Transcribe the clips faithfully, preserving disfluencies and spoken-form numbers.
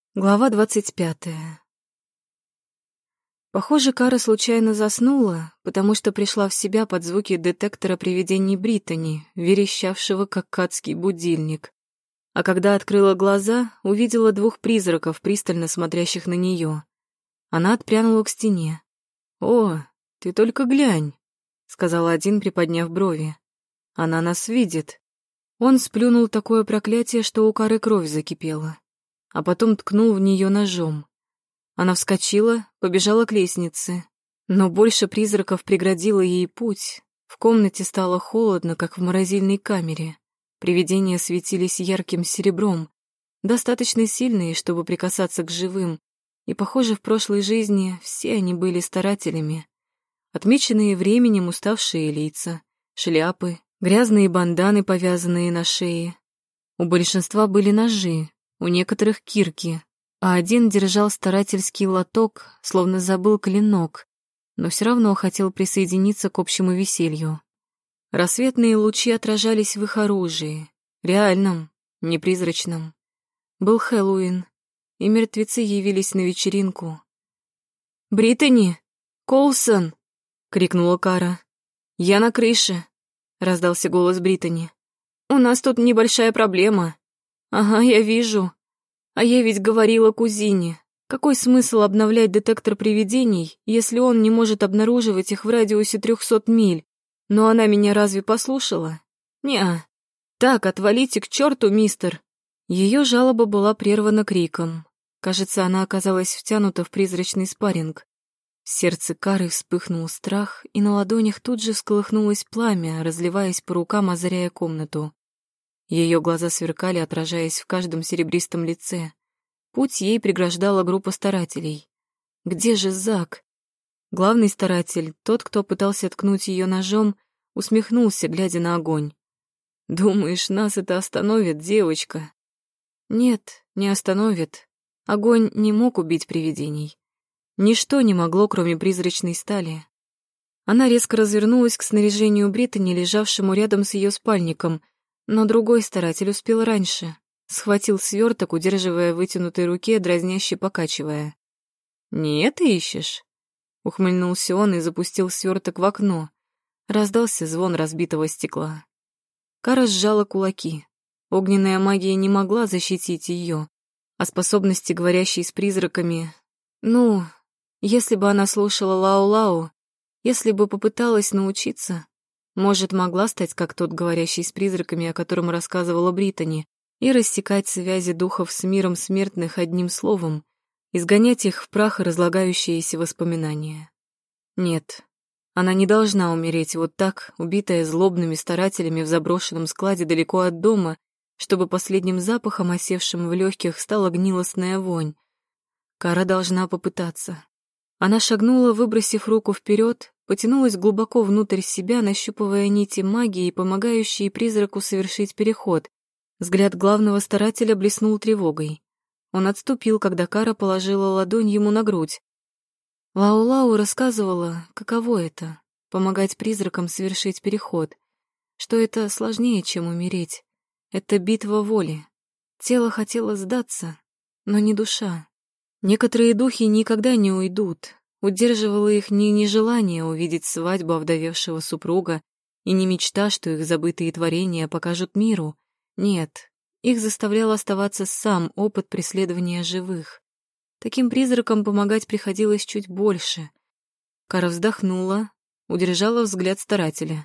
Глава двадцать пятая. Похоже, Кара случайно заснула, потому что пришла в себя под звуки детектора привидений Британи, верещавшего как адский будильник. А когда открыла глаза, увидела двух призраков, пристально смотрящих на нее. Она отпрянула к стене. «О, ты только глянь», — сказал один, приподняв брови. «Она нас видит». Он сплюнул такое проклятие, что у Кары кровь закипела, а потом ткнул в нее ножом. Она вскочила, побежала к лестнице, но больше призраков преградило ей путь. В комнате стало холодно, как в морозильной камере. Привидения светились ярким серебром, достаточно сильные, чтобы прикасаться к живым, и, похоже, в прошлой жизни все они были старателями. Отмеченные временем уставшие лица, шляпы, грязные банданы, повязанные на шее. У большинства были ножи, у некоторых кирки, а один держал старательский лоток, словно забыл клинок, но все равно хотел присоединиться к общему веселью. Рассветные лучи отражались в их оружии, реальном, не призрачном. Был Хэллоуин, и мертвецы явились на вечеринку. «Британи! Коулсон!» — крикнула Кара. «Я на крыше!» — раздался голос Британи. «У нас тут небольшая проблема». «Ага, я вижу. А я ведь говорила кузине. Какой смысл обновлять детектор привидений, если он не может обнаруживать их в радиусе трехсот миль? Но она меня разве послушала? Неа. Так, отвалите к черту, мистер!» Ее жалоба была прервана криком. Кажется, она оказалась втянута в призрачный спарринг. В сердце Кары вспыхнул страх, и на ладонях тут же всколыхнулось пламя, разливаясь по рукам, озаряя комнату. Ее глаза сверкали, отражаясь в каждом серебристом лице. Путь ей преграждала группа старателей. Где же Зак? Главный старатель, тот, кто пытался ткнуть ее ножом, усмехнулся, глядя на огонь. «Думаешь, нас это остановит, девочка?» Нет, не остановит. Огонь не мог убить привидений. Ничто не могло, кроме призрачной стали. Она резко развернулась к снаряжению Британи, лежавшему рядом с ее спальником, но другой старатель успел раньше. Схватил сверток, удерживая в вытянутой руке, дразняще покачивая. «Не это ищешь?» Ухмыльнулся он и запустил сверток в окно. Раздался звон разбитого стекла. Кара сжала кулаки. Огненная магия не могла защитить ее, а способности, говорящей с призраками... Ну, если бы она слушала Лау-Лау, если бы попыталась научиться, может, могла стать как тот, говорящий с призраками, о котором рассказывала Британи, и рассекать связи духов с миром смертных одним словом, изгонять их в прах и разлагающиеся воспоминания. Нет, она не должна умереть вот так, убитая злобными старателями в заброшенном складе далеко от дома, чтобы последним запахом, осевшим в легких, стала гнилостная вонь. Кара должна попытаться. Она шагнула, выбросив руку вперед, потянулась глубоко внутрь себя, нащупывая нити магии, помогающие призраку совершить переход. Взгляд главного старателя блеснул тревогой. Он отступил, когда Кара положила ладонь ему на грудь. Лау-Лау рассказывала, каково это — помогать призракам совершить переход, что это сложнее, чем умереть. Это битва воли. Тело хотело сдаться, но не душа. Некоторые духи никогда не уйдут. Удерживало их не нежелание увидеть свадьбу овдовевшего супруга и не мечта, что их забытые творения покажут миру. Нет, их заставлял оставаться сам опыт преследования живых. Таким призракам помогать приходилось чуть больше. Кара вздохнула, удержала взгляд старателя.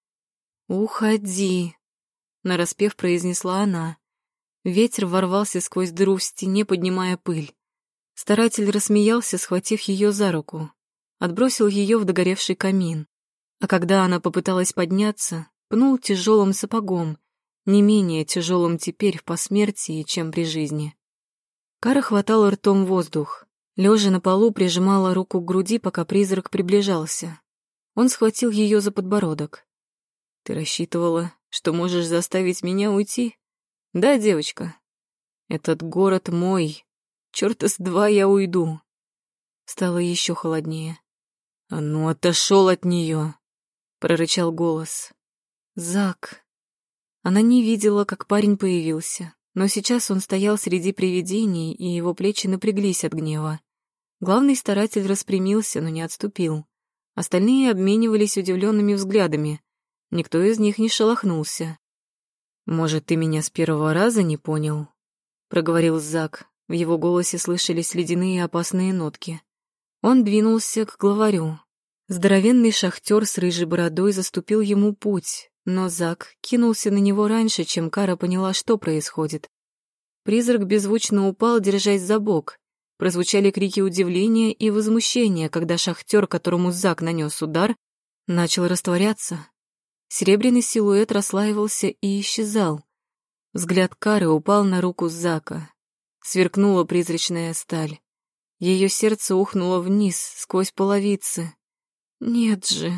«Уходи», — нараспев произнесла она. Ветер ворвался сквозь дыру в стене, поднимая пыль. Старатель рассмеялся, схватив ее за руку, отбросил ее в догоревший камин, а когда она попыталась подняться, пнул тяжелым сапогом, не менее тяжелым теперь в посмертии, чем при жизни. Кара хватала ртом воздух, лежа на полу, прижимала руку к груди, пока призрак приближался. Он схватил ее за подбородок. «Ты рассчитывала, что можешь заставить меня уйти? Да, девочка? Этот город мой. Чёрта с два я уйду». Стало еще холоднее. «А ну, отошел от нее!» — прорычал голос. «Зак». Она не видела, как парень появился, но сейчас он стоял среди привидений, и его плечи напряглись от гнева. Главный старатель распрямился, но не отступил. Остальные обменивались удивленными взглядами. Никто из них не шелохнулся. «Может, ты меня с первого раза не понял?» — проговорил Зак. В его голосе слышались ледяные опасные нотки. Он двинулся к главарю. Здоровенный шахтер с рыжей бородой заступил ему путь, но Зак кинулся на него раньше, чем Кара поняла, что происходит. Призрак беззвучно упал, держась за бок. Прозвучали крики удивления и возмущения, когда шахтер, которому Зак нанес удар, начал растворяться. Серебряный силуэт расслаивался и исчезал. Взгляд Кары упал на руку Зака. Сверкнула призрачная сталь. Ее сердце ухнуло вниз, сквозь половицы. «Нет же,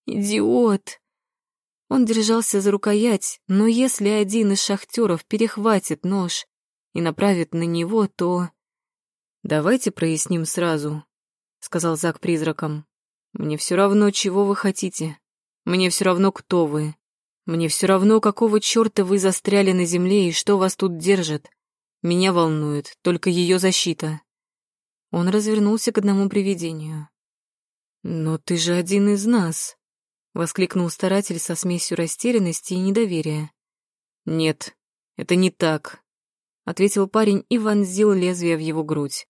идиот!» Он держался за рукоять, но если один из шахтеров перехватит нож и направит на него, то... «Давайте проясним сразу», — сказал Зак призраком. «Мне все равно, чего вы хотите. Мне все равно, кто вы. Мне все равно, какого черта вы застряли на земле и что вас тут держит. Меня волнует только ее защита». Он развернулся к одному привидению. «Но ты же один из нас», — воскликнул старатель со смесью растерянности и недоверия. «Нет, это не так», — ответил парень и вонзил лезвие в его грудь.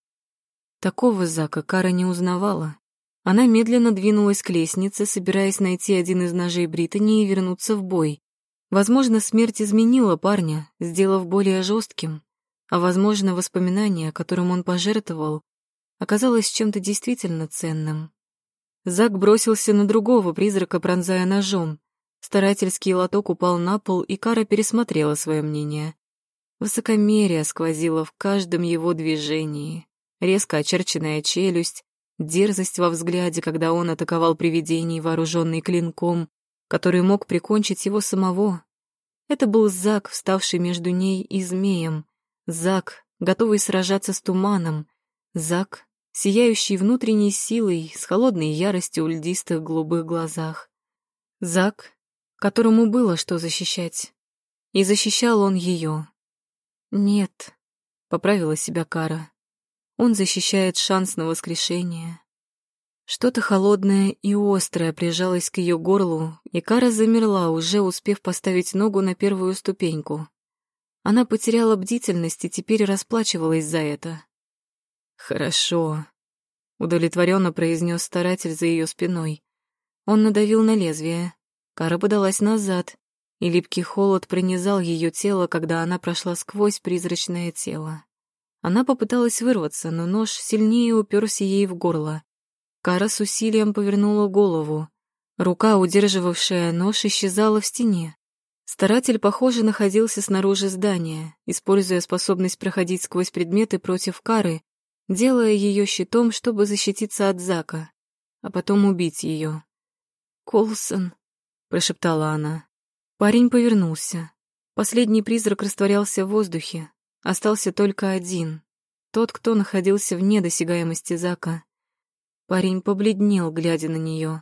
Такого Зака Кара не узнавала. Она медленно двинулась к лестнице, собираясь найти один из ножей Британи и вернуться в бой. Возможно, смерть изменила парня, сделав более жестким, а, возможно, воспоминание, которым он пожертвовал, оказалось чем-то действительно ценным. Зак бросился на другого призрака, пронзая ножом. Старательский лоток упал на пол, и Кара пересмотрела свое мнение. Высокомерие сквозило в каждом его движении. Резко очерченная челюсть, дерзость во взгляде, когда он атаковал привидений, вооруженный клинком, который мог прикончить его самого. Это был Зак, вставший между ней и змеем. Зак, готовый сражаться с туманом. Зак, сияющий внутренней силой, с холодной яростью в льдистых голубых глазах. Зак, которому было что защищать. И защищал он ее. «Нет», — поправила себя Кара. «Он защищает шанс на воскрешение». Что-то холодное и острое прижалось к ее горлу, и Кара замерла, уже успев поставить ногу на первую ступеньку. Она потеряла бдительность и теперь расплачивалась за это. «Хорошо», — удовлетворенно произнес старатель за ее спиной. Он надавил на лезвие. Кара подалась назад, и липкий холод пронизал ее тело, когда она прошла сквозь призрачное тело. Она попыталась вырваться, но нож сильнее уперся ей в горло. Кара с усилием повернула голову. Рука, удерживавшая нож, исчезала в стене. Старатель, похоже, находился снаружи здания, используя способность проходить сквозь предметы против Кары, делая ее щитом, чтобы защититься от Зака, а потом убить ее. «Колсон», — прошептала она. Парень повернулся. Последний призрак растворялся в воздухе. Остался только один. Тот, кто находился вне досягаемости Зака. Парень побледнел, глядя на нее.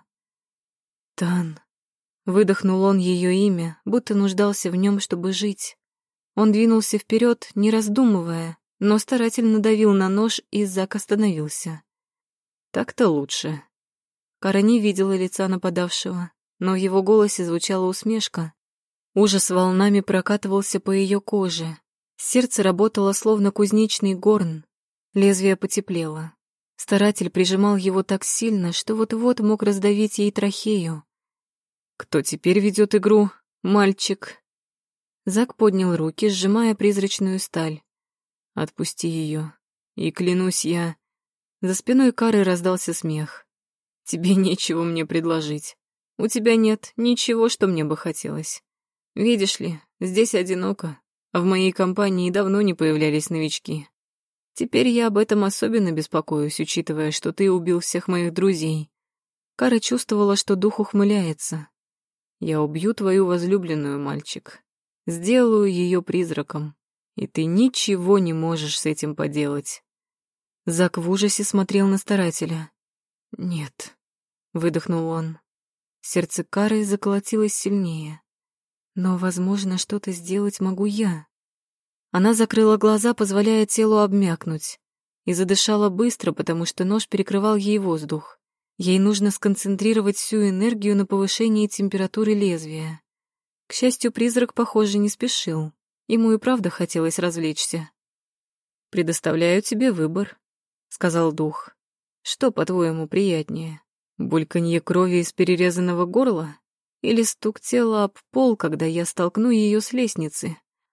«Тан», — выдохнул он ее имя, будто нуждался в нем, чтобы жить. Он двинулся вперед, не раздумывая, но старательно надавил на нож, и Зак остановился. «Так-то лучше». Кара не видела лица нападавшего, но в его голосе звучала усмешка. Ужас волнами прокатывался по ее коже. Сердце работало, словно кузнечный горн. Лезвие потеплело. Старатель прижимал его так сильно, что вот-вот мог раздавить ей трахею. «Кто теперь ведет игру, мальчик?» Зак поднял руки, сжимая призрачную сталь. «Отпусти ее. И клянусь я...» За спиной Кары раздался смех. «Тебе нечего мне предложить. У тебя нет ничего, что мне бы хотелось. Видишь ли, здесь одиноко, а в моей компании давно не появлялись новички. Теперь я об этом особенно беспокоюсь, учитывая, что ты убил всех моих друзей». Кара чувствовала, что дух ухмыляется. «Я убью твою возлюбленную, мальчик. Сделаю ее призраком, и ты ничего не можешь с этим поделать». Зак в ужасе смотрел на старателя. «Нет», — выдохнул он. Сердце Кары заколотилось сильнее. «Но, возможно, что-то сделать могу я». Она закрыла глаза, позволяя телу обмякнуть, и задышала быстро, потому что нож перекрывал ей воздух. Ей нужно сконцентрировать всю энергию на повышении температуры лезвия. К счастью, призрак, похоже, не спешил. Ему и правда хотелось развлечься. «Предоставляю тебе выбор», — сказал дух. «Что, по-твоему, приятнее? Бульканье крови из перерезанного горла? Или стук тела об пол, когда я столкну ее с лестницы?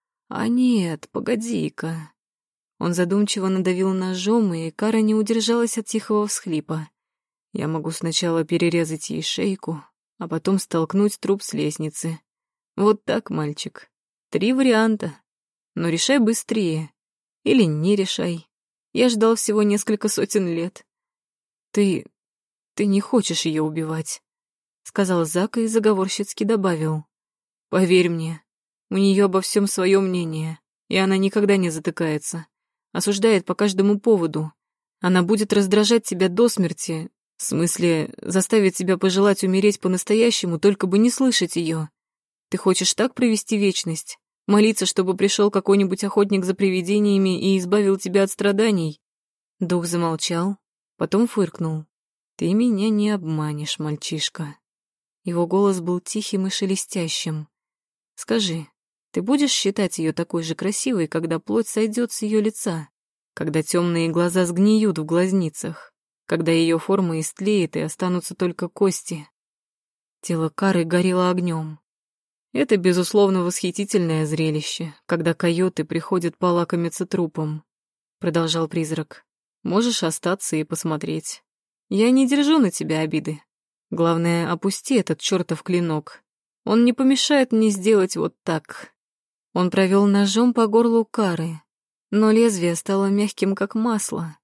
А нет, погоди-ка». Он задумчиво надавил ножом, и Кара не удержалась от тихого всхлипа. «Я могу сначала перерезать ей шейку, а потом столкнуть труп с лестницы. Вот так, мальчик. Три варианта. Но решай быстрее. Или не решай. Я ждал всего несколько сотен лет. Ты... ты не хочешь ее убивать», — сказал Зак и заговорщицки добавил. «Поверь мне, у нее обо всем свое мнение, и она никогда не затыкается. Осуждает по каждому поводу. Она будет раздражать тебя до смерти, в смысле, заставит тебя пожелать умереть по-настоящему, только бы не слышать ее. Ты хочешь так провести вечность? Молиться, чтобы пришел какой-нибудь охотник за привидениями и избавил тебя от страданий?» Дух замолчал, потом фыркнул. «Ты меня не обманешь, мальчишка». Его голос был тихим и шелестящим. «Скажи, ты будешь считать ее такой же красивой, когда плоть сойдет с ее лица, когда темные глаза сгниют в глазницах, когда ее форма истлеет и останутся только кости?» Тело Кары горело огнем. «Это, безусловно, восхитительное зрелище, когда койоты приходят полакомиться трупом», — продолжал призрак. «Можешь остаться и посмотреть. Я не держу на тебя обиды. Главное, опусти этот чертов клинок. Он не помешает мне сделать вот так». Он провел ножом по горлу Кары, но лезвие стало мягким, как масло.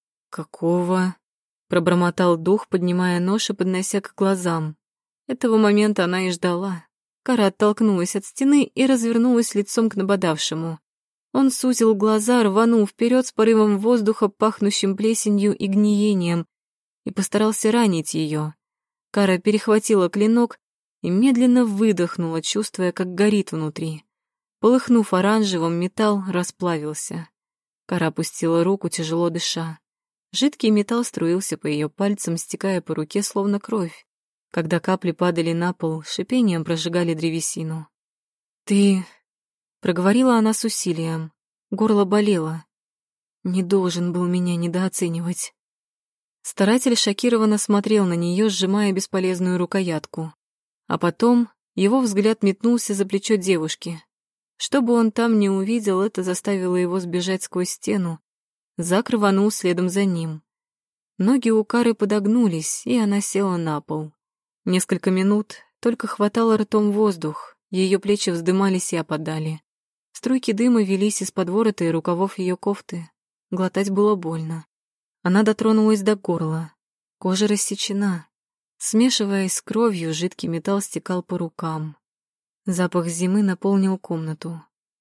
«Какого?» — пробормотал дух, поднимая нож и поднося к глазам. Этого момента она и ждала. Кара оттолкнулась от стены и развернулась лицом к нападавшему. Он сузил глаза, рванул вперед с порывом воздуха, пахнущим плесенью и гниением, и постарался ранить ее. Кара перехватила клинок и медленно выдохнула, чувствуя, как горит внутри. Полыхнув оранжевым, металл расплавился. Кара опустила руку, тяжело дыша. Жидкий металл струился по ее пальцам, стекая по руке, словно кровь. Когда капли падали на пол, шипением прожигали древесину. «Ты...» — проговорила она с усилием. Горло болело. «Не должен был меня недооценивать». Старатель шокированно смотрел на нее, сжимая бесполезную рукоятку. А потом его взгляд метнулся за плечо девушки. Что бы он там ни увидел, это заставило его сбежать сквозь стену. Зак рванул следом за ним. Ноги у Кары подогнулись, и она села на пол. Несколько минут только хватало ртом воздух, ее плечи вздымались и опадали. Струйки дыма велись из-под ворота и рукавов ее кофты. Глотать было больно. Она дотронулась до горла. Кожа рассечена. Смешиваясь с кровью, жидкий металл стекал по рукам. Запах зимы наполнил комнату.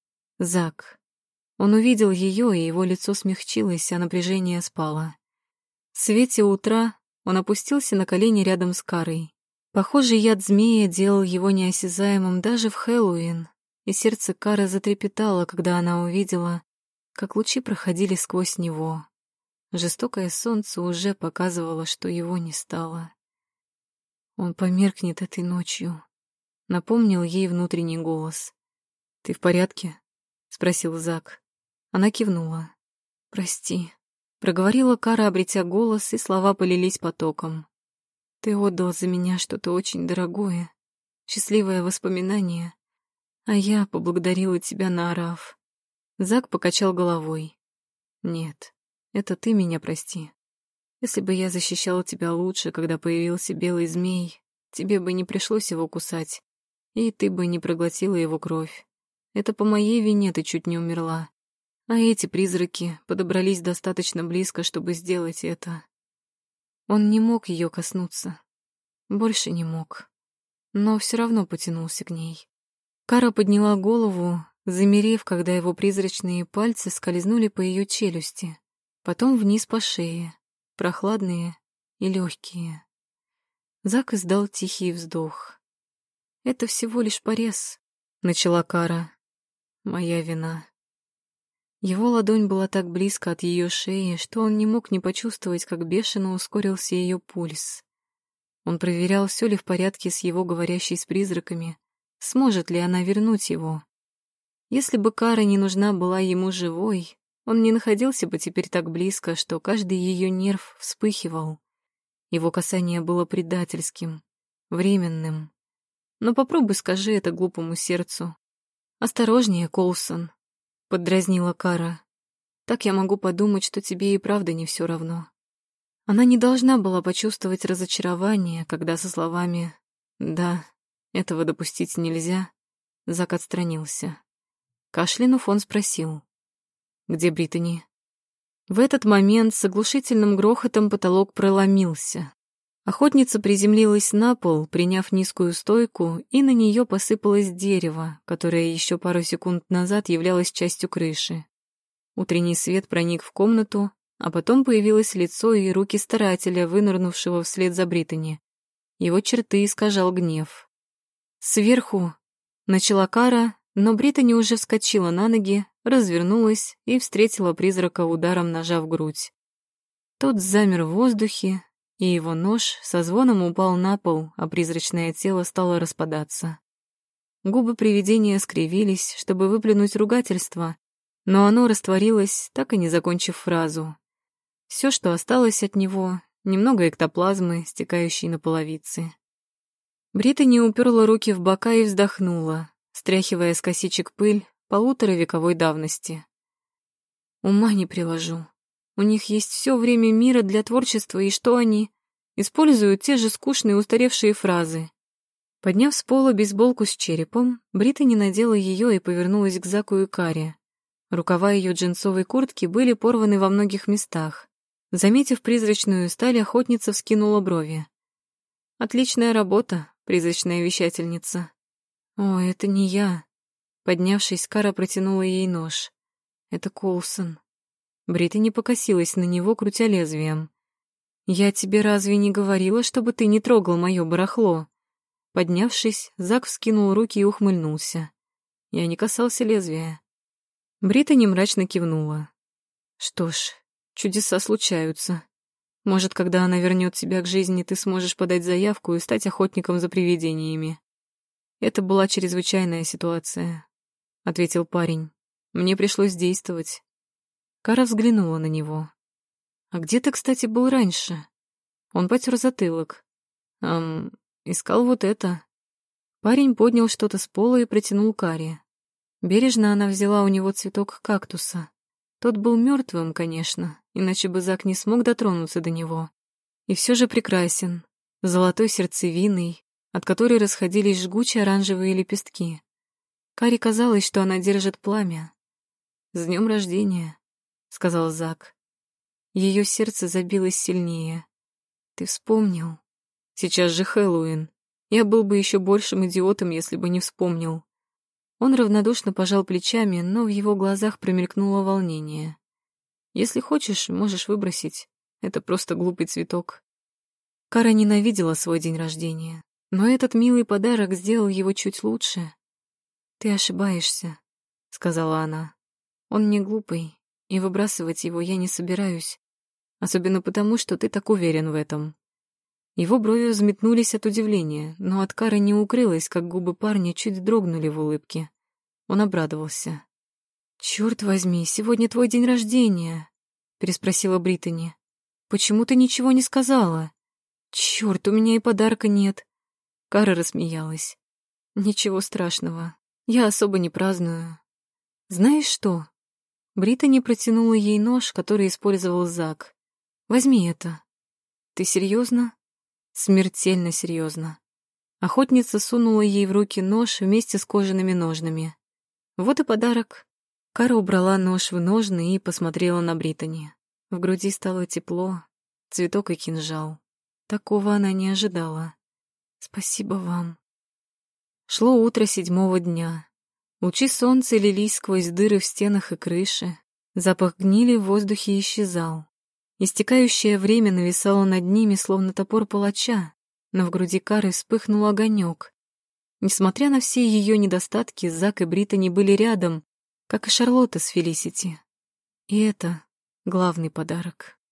Зак. Он увидел ее, и его лицо смягчилось, а напряжение спало. В свете утра он опустился на колени рядом с Карой. Похоже, яд змея делал его неосязаемым даже в Хэллоуин, и сердце Кары затрепетало, когда она увидела, как лучи проходили сквозь него. Жестокое солнце уже показывало, что его не стало. Он померкнет этой ночью, напомнил ей внутренний голос. «Ты в порядке?» — спросил Зак. Она кивнула. «Прости», — проговорила Кара, обретя голос, и слова полились потоком. «Ты отдал за меня что-то очень дорогое, счастливое воспоминание, а я поблагодарила тебя, наорав». Зак покачал головой. «Нет, это ты меня прости. Если бы я защищала тебя лучше, когда появился белый змей, тебе бы не пришлось его кусать, и ты бы не проглотила его кровь. Это по моей вине ты чуть не умерла. А эти призраки подобрались достаточно близко, чтобы сделать это». Он не мог ее коснуться. Больше не мог. Но все равно потянулся к ней. Кара подняла голову, замерев, когда его призрачные пальцы скользнули по ее челюсти, потом вниз по шее, прохладные и легкие. Зак издал тихий вздох. «Это всего лишь порез», — начала Кара. «Моя вина». Его ладонь была так близко от ее шеи, что он не мог не почувствовать, как бешено ускорился ее пульс. Он проверял, все ли в порядке с его говорящей с призраками, сможет ли она вернуть его. Если бы Кара не нужна была ему живой, он не находился бы теперь так близко, что каждый ее нерв вспыхивал. Его касание было предательским, временным. Но попробуй скажи это глупому сердцу. «Осторожнее, Коулсон», — поддразнила Кара. «Так я могу подумать, что тебе и правда не все равно». Она не должна была почувствовать разочарование, когда со словами «да, этого допустить нельзя», Зак отстранился. Кашлянув, он спросил: «Где Британи?» В этот момент с оглушительным грохотом потолок проломился. Охотница приземлилась на пол, приняв низкую стойку, и на нее посыпалось дерево, которое еще пару секунд назад являлось частью крыши. Утренний свет проник в комнату, а потом появилось лицо и руки старателя, вынырнувшего вслед за Британи. Его черты искажал гнев. «Сверху!» — начала Кара, но Британи уже вскочила на ноги, развернулась и встретила призрака ударом ножа в грудь. Тот замер в воздухе, и его нож со звоном упал на пол, а призрачное тело стало распадаться. Губы привидения скривились, чтобы выплюнуть ругательство, но оно растворилось, так и не закончив фразу. Все, что осталось от него, немного эктоплазмы, стекающей на половицы. Британи уперла руки в бока и вздохнула, стряхивая с косичек пыль полуторавековой давности. Ума не приложу. У них есть все время мира для творчества, и что они? Используют те же скучные устаревшие фразы. Подняв с пола бейсболку с черепом, Британи надела ее и повернулась к Заку и Каре. Рукава ее джинсовой куртки были порваны во многих местах. Заметив призрачную сталь, охотница вскинула брови. «Отличная работа, призрачная вещательница». «О, это не я». Поднявшись, Кара протянула ей нож. «Это Коулсон». Британи покосилась на него, крутя лезвием. «Я тебе разве не говорила, чтобы ты не трогал мое барахло?» Поднявшись, Зак вскинул руки и ухмыльнулся. Я не касался лезвия. Британи мрачно кивнула. «Что ж, чудеса случаются. Может, когда она вернет тебя к жизни, ты сможешь подать заявку и стать охотником за привидениями». «Это была чрезвычайная ситуация», — ответил парень. «Мне пришлось действовать». Кара взглянула на него. «А где ты, кстати, был раньше?» Он потер затылок. «Эм, искал вот это». Парень поднял что-то с пола и протянул Каре. Бережно она взяла у него цветок кактуса. Тот был мертвым, конечно, иначе бы Зак не смог дотронуться до него. И все же прекрасен, золотой сердцевиной, от которой расходились жгучие оранжевые лепестки. Каре казалось, что она держит пламя. «С днем рождения», — сказал Зак. Ее сердце забилось сильнее. «Ты вспомнил? Сейчас же Хэллоуин. Я был бы еще большим идиотом, если бы не вспомнил». Он равнодушно пожал плечами, но в его глазах промелькнуло волнение. «Если хочешь, можешь выбросить. Это просто глупый цветок». Кара ненавидела свой день рождения, но этот милый подарок сделал его чуть лучше. «Ты ошибаешься», — сказала она. «Он не глупый, и выбрасывать его я не собираюсь, особенно потому, что ты так уверен в этом». Его брови взметнулись от удивления, но от Кары не укрылось, как губы парня чуть дрогнули в улыбке. Он обрадовался. «Чёрт возьми, сегодня твой день рождения», — переспросила Британи. «Почему ты ничего не сказала?» «Чёрт, у меня и подарка нет». Кара рассмеялась. «Ничего страшного, я особо не праздную». «Знаешь что?» Британи протянула ей нож, который использовал Зак. «Возьми это». «Ты серьезно?» Смертельно серьезно. Охотница сунула ей в руки нож вместе с кожаными ножнами. Вот и подарок. Кара убрала нож в ножны и посмотрела на Британи. В груди стало тепло, цветок и кинжал. Такого она не ожидала. «Спасибо вам». Шло утро седьмого дня. Лучи солнца лились сквозь дыры в стенах и крыше. Запах гнили в воздухе исчезал. Истекающее время нависало над ними, словно топор палача, но в груди Кары вспыхнул огонек. Несмотря на все ее недостатки, Зак и Британи были рядом, как и Шарлотта с Фелисити, И это главный подарок.